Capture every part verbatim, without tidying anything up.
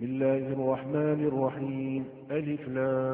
بسم الله الرحمن الرحيم ألف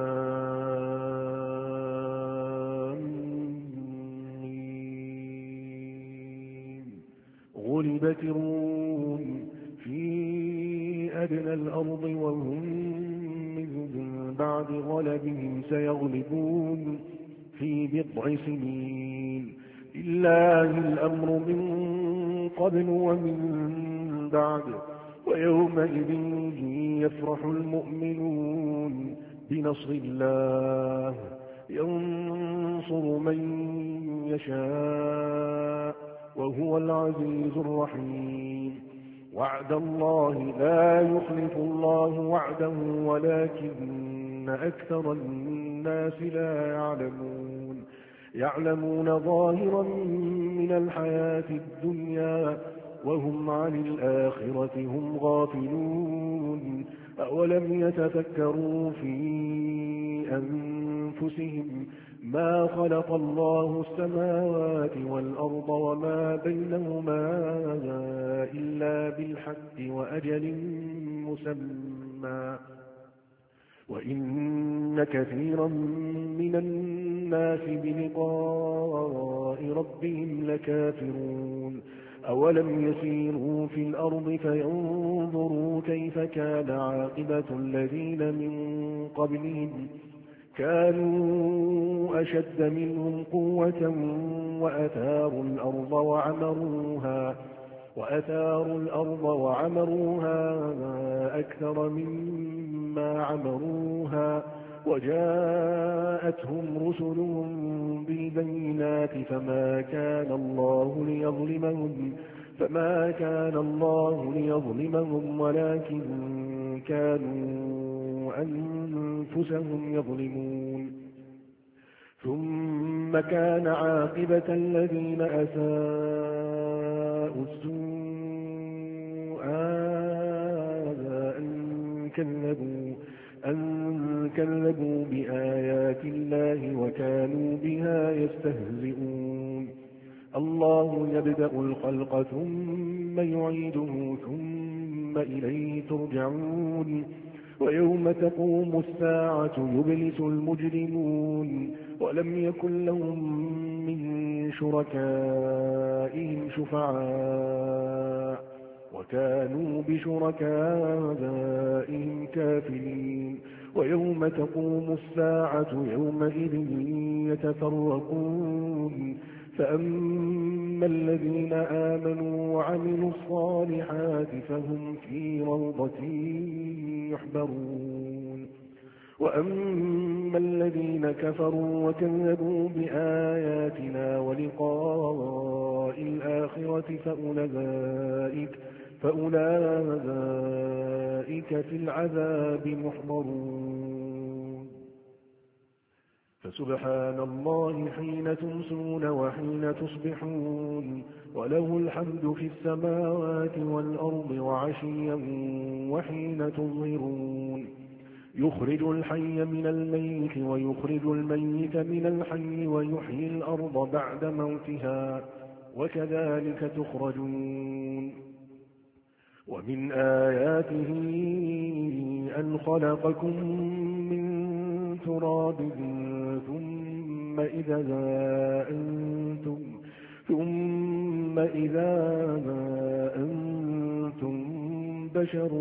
لام ميم. غلبت الروم في أدنى الأرض وهم من بعد غلبهم سيغلبون في بضع سنين. لله الأمر من قبل ومن بعد ويومئذ يفرح المؤمنون بنصر الله ينصر من يشاء وهو العزيز الرحيم. وعد الله لا يخلف الله وعده ولكن أكثر الناس لا يعلمون. يعلمون ظاهرا من الحياة الدنيا وهم عن الآخرة هم غافلون. أولم يتفكروا في أنفسهم ما خلق الله السماوات والأرض وما بينهما إلا بالحق وأجل مسمى وإن كثيرا من الناس بلقاء ربهم لكافرون. أولم يسيروا في الأرض فينظروا كيف كان عاقبة الذين من قبلهم كانوا أشد منهم قوة وأثاروا الأرض وعمروها وأثاروا الأرض وعمروها أكثر مما عمروها وجاءتهم رسلهم بالبينات فما كان الله ليظلمهم فما كان الله ليظلمهم ولكن كانوا أنفسهم يظلمون. ثم كان عاقبة الذين أساءوا السوء أن كذبوا أن كذبوا بآيات الله وكانوا بها يستهزئون. الله يبدأ الخلق ثم يعيده ثم إليه ترجعون. ويوم تقوم الساعة يبلس المجرمون ولم يكن لهم من شركائهم شفعاء وكانوا بشركائهم كافرين. ويوم تقوم الساعة يومئذ يتفرقون فأما الذين آمنوا وعملوا الصالحات فهم في روضة يحبرون. وأما الذين كفروا وكذبوا بآياتنا ولقاء الآخرة فأولئك فأولئك في العذاب محضرون. فسبحان الله حين تمسون وحين تصبحون وله الحمد في السماوات والأرض وعشيا وحين تظهرون. يخرج الحي من الميت ويخرج الميت من الحي ويحيي الأرض بعد موتها وكذلك تخرجون. ومن آياته أن خلقكم من تراب ثم إذا أنتم ثم إذا أنتم بشر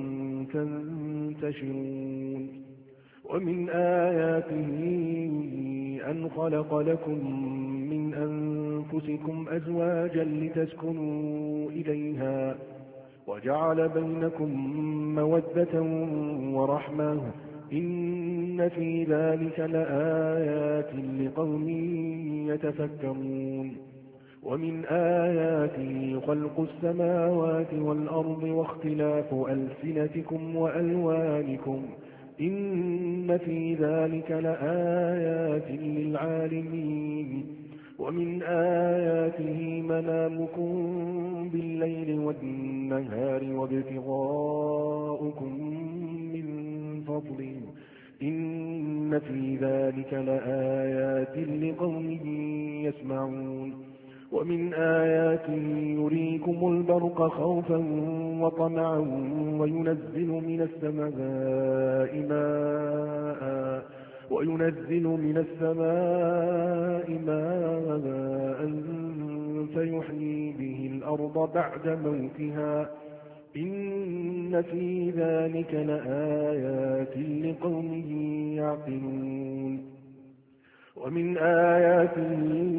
تنتشرون. ومن آياته أن خلق لكم من أنفسكم أزواجا لتسكنوا إليها وجعل بينكم مودة ورحمة إن في ذلك لآيات لقوم يتفكرون. ومن آياته خلق السماوات والأرض واختلاف ألسنتكم وألوانكم إن في ذلك لآيات للعالمين. ومن آياته منامكم بالليل والنهار وابتغاؤكم من فضله إن في ذلك لآيات لقوم يسمعون. ومن آياته يريكم البرق خوفا وطمعا وينزل من السماء ماء وينزل من السماء ماء فيحيي به الأرض بعد موتها إن في ذلك لآيات لقوم يعقلون ومن آياته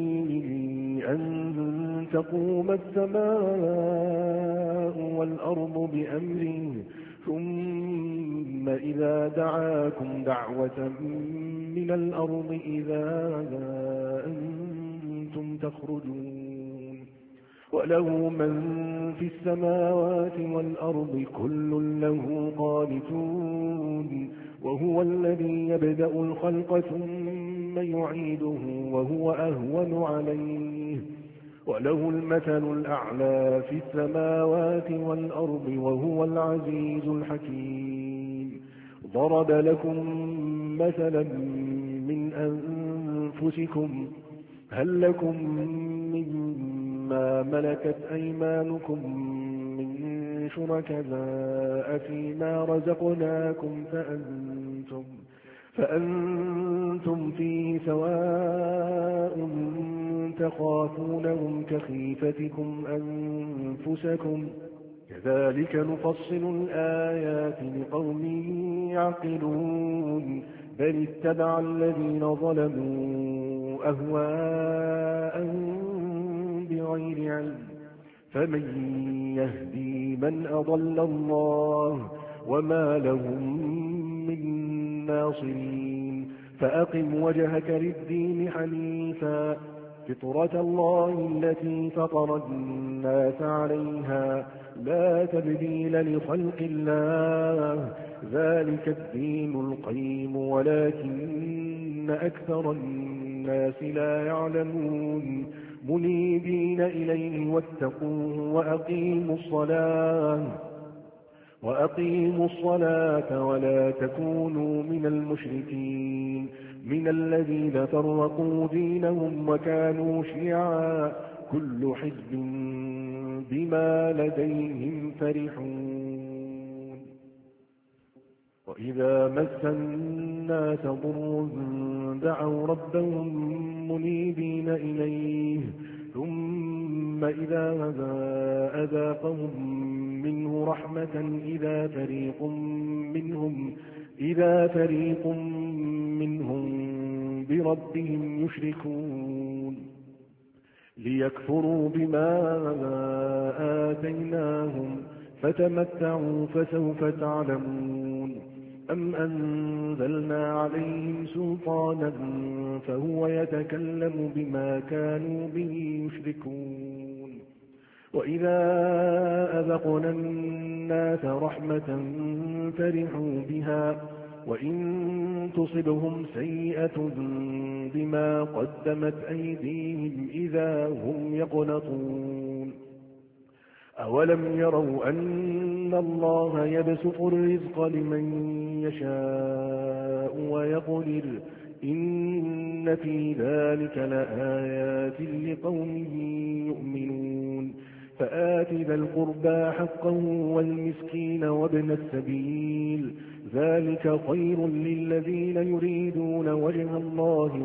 أن تقوم السماء والأرض بأمره ثم إذا دعاكم دعوة من الأرض إذا أنتم تخرجون وله من في السماوات والأرض كل له قانتون وهو الذي يبدأ الخلق ثم يعيده وهو أهون عليه وله المثل الأعلى في السماوات والأرض وهو العزيز الحكيم ضرب لكم مثلا من أنفسكم هل لكم مما ملكت أيمانكم من شركاء فيما رزقناكم فأنتم, فأنتم فيه سواء تخافونهم كخيفتكم أنفسكم كذلك نفصل الآيات لقوم يعقلون بل اتبع الذين ظلموا أهواءهم بغير علم فمن يهدي من أضل الله وما لهم من ناصرين فأقم وجهك للدين حنيفا فطرة الله التي فطر الناس عليها لا تبديل لخلق الله ذلك الدين القيم ولكن أكثر الناس لا يعلمون منيبين إليه واتقوه وأقيموا الصلاة وأقيموا الصلاة ولا تكونوا من المشركين من الذين فرقوا دينهم وكانوا شيعا كل حزب بما لديهم فرحون وإذا مس الناس ضر دعوا ربهم منيبين إليه ثم إذا أذاقهم منه رحمة إذا فريق منهم إذا فريق منهم بربهم يشركون ليكفروا بما آتيناهم فتمتعوا فسوف تعلمون أم أنزلنا عليهم سلطانا فهو يتكلم بما كانوا به يشركون وإذا أذقنا الناس رحمة فرحوا بها وإن تصبهم سيئة بما قدمت أيديهم إذا هم يقنطون أولم يروا أن الله يبسط الرزق لمن يشاء ويقدر إن في ذلك لآيات لقوم يؤمنون فآت ذا القربى حقه والمسكين وابن السبيل ذلك خير للذين يريدون وجه الله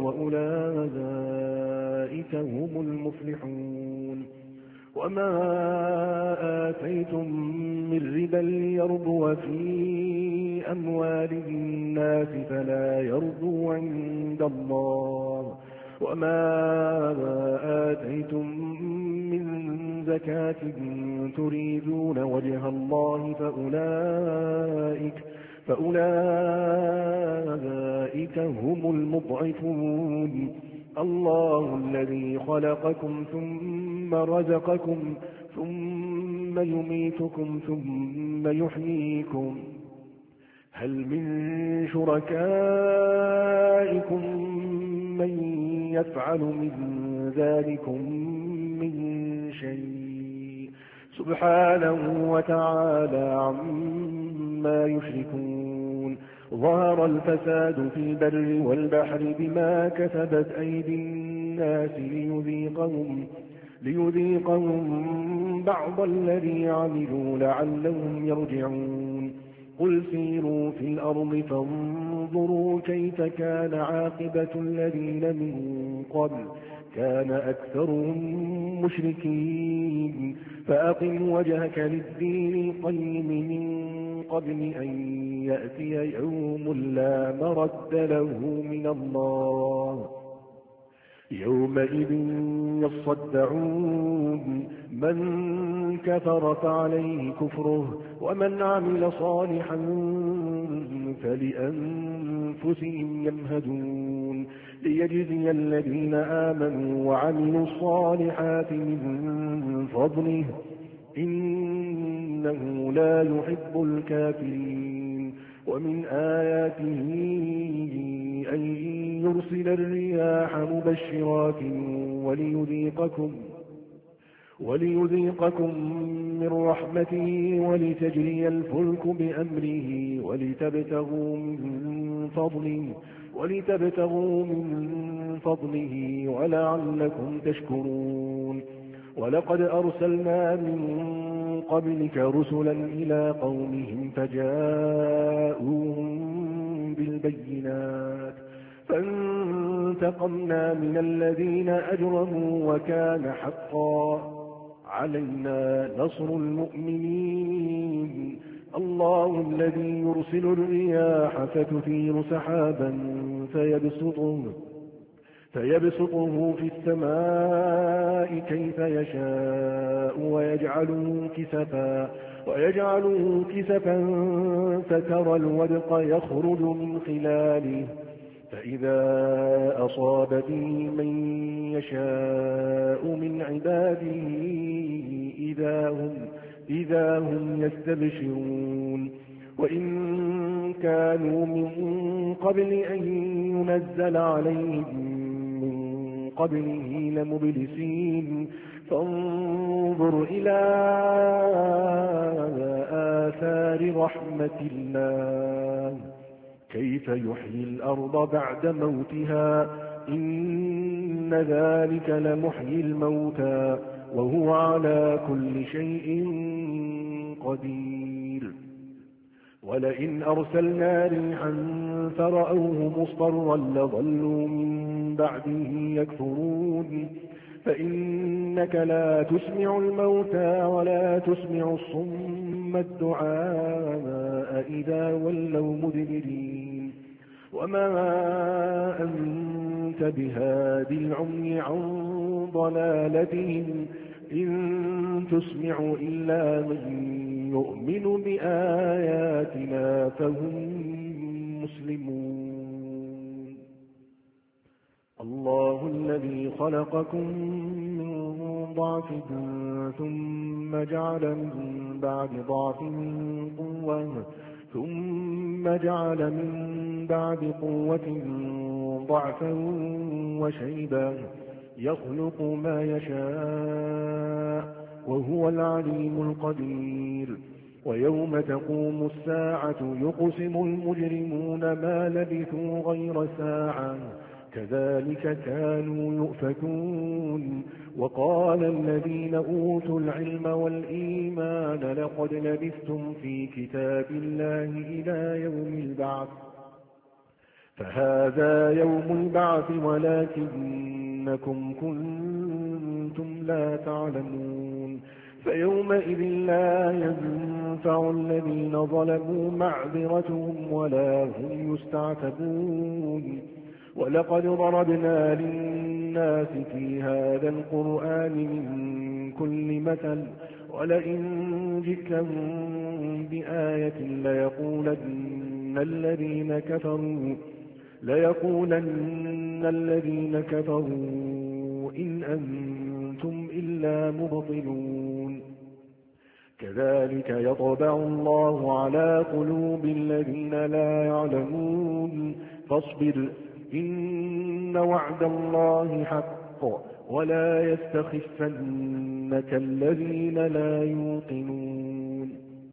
وأولئك هم المفلحون وما آتيتم من ربا ليربو في أموال الناس فلا يربو عند الله وما آتيتم من زكاة تريدون وجه الله فأولئك فأولئك هم المضعفون الله الذي خلقكم ثم رزقكم ثم يميتكم ثم يحييكم هل من شركائكم من يفعل من ذلكم من شيء سبحانه وتعالى عما يشركون ظهر الفساد في البر والبحر بما كسبت أيدي الناس ليذيقهم, ليذيقهم بعض الذي عملوا لعلهم يرجعون قل سيروا في الأرض فانظروا كيف كان عاقبة الذين من قبل كان أكثرهم مشركين فأقم وجهك للدين القيم من قبل أن يأتي يوم لا مرد له من الله يومئذ يصدعون من كفر فعليه كفره ومن عمل صالحا فلأنفسهم يمهدون ليجزي الذين آمنوا وعملوا الصالحات من فضله إنه لا يحب الكافرين ومن آياته أن يرسل الرياح مبشرات وليذيقكم وليذيقكم من رحمته ولتجري الفلك بأمره ولتبتغوا من فضله ولتبتغوا من فضله ولعلكم تشكرون ولقد أرسلنا من قبلك رسلا إلى قومهم فجاءوهم بالبينات فانتقمنا من الذين أجرموا وكان حقا علينا نصر المؤمنين الله الذي يرسل الرياح فتثير سحابا فيبسطه فيبسطه في السماء كيف يشاء ويجعله كسفا ويجعله كسفا فترى الودق يخرج من خلاله فإذا أصاب به من يشاء من عباده إذا هم, إذا هم يستبشرون وإن كانوا من قبل أن ينزل عليهم من قبله لمبلسين فانظر إلى آثار رحمة الله كيف يحيي الأرض بعد موتها إن ذلك لمحيي الموتى وهو على كل شيء قدير ولئن أرسلنا ريحا فرأوه مصفرا لظلوا من بعده يكفرون فإنك لا تسمع الموتى ولا تسمع الصم الدعاء إذا ولوا مدبرين وما أنت بهادي العمي عن ضلالتهم إن تسمع إلا من يؤمن بآياتنا فهم مسلمون الله الذي خلقكم من ضعف ثم جعل من بعد ضعف قوة ثم جعل من بعد قوة ضعفا وشيبا يخلق ما يشاء وهو العليم القدير ويوم تقوم الساعة يقسم المجرمون ما لبثوا غير ساعة كذلك كانوا يؤفكون وقال الذين أوتوا العلم والإيمان لقد لبثتم في كتاب الله إلى يوم البعث فهذا يوم البعث ولكنكم كنتم لا تعلمون فيومئذ لا ينفع الذين ظلموا معذرتهم ولا هم يستعتبون ولقد ضربنا للناس في هذا القرآن من كل مثل ولئن جئتهم بآية ليقولن الذين كفروا ليقولن الذين كفروا إن أنتم إلا مبطلون كذلك يطبع الله على قلوب الذين لا يعلمون فاصبر إن وعد الله حق ولا يستخفنك الذين لا يوقنون